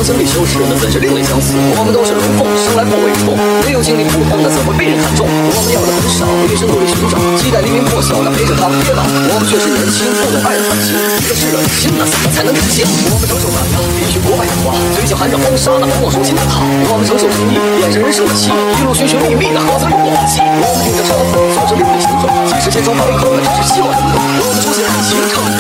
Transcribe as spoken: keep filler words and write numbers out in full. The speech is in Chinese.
曾经历修饰，人们本是另类相似。我们都是龙凤，生来不为虫。没有经历不同的，怎会被人看中？我们要的很少，一生努力寻找，期待黎明破晓，那陪着他们跌倒。我们却是年轻，不懂爱的感情。一个炙热的心，那怎么才能理解？我们承受难当，必须国外的花，嘴角含着风沙，那不忘熟悉的他。我们承受情谊，眼神人生的情，一路寻寻觅觅的好似永不放弃。我们顶着朝风，做着另类形状，即使千疮百孔，那只是希望人们。我们出现爱情，唱。